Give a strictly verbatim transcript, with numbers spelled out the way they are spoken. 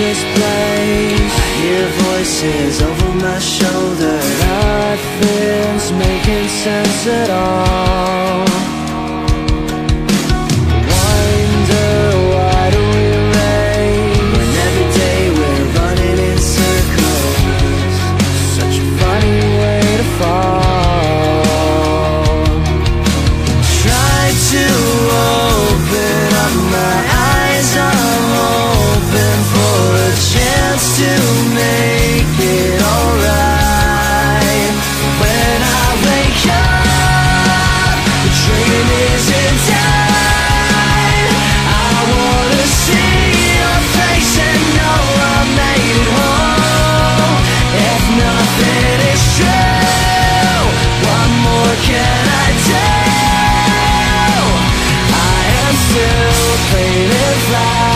this place. I hear voices over my shoulder. Nothing's making sense at all. Wonder why do we race when every day we're running in circles? Such a funny way to fall. Try to open up my eyes, I'm open for a chance to make it alright. When I wake up, the train isn't tight. I wanna see your face and know I made it home. If nothing is true, what more can I do? I am still playing it fly.